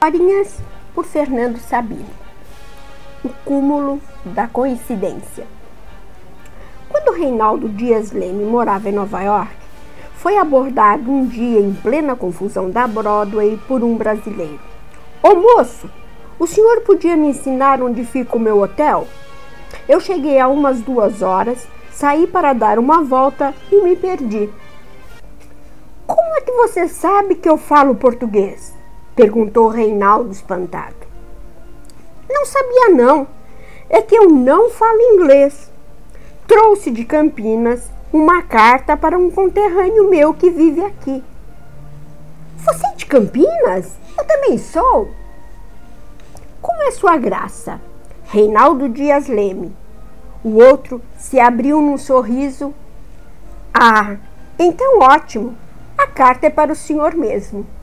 Historinhas por Fernando Sabino. O cúmulo da coincidência. Quando Reinaldo Dias Leme morava em Nova York, foi abordado um dia em plena confusão da Broadway por um brasileiro. Ô moço, o senhor podia me ensinar onde fica o meu hotel? Eu cheguei há umas 2 horas, saí para dar uma volta e me perdi. Como é que você sabe que eu falo português? Perguntou Reinaldo espantado. Não sabia não, é que eu não falo inglês. Trouxe de Campinas uma carta para um conterrâneo meu que vive aqui. Você é de Campinas? Eu também sou. Como é sua graça? Reinaldo Dias Leme. O outro se abriu num sorriso. Ah, então ótimo. A carta é para o senhor mesmo.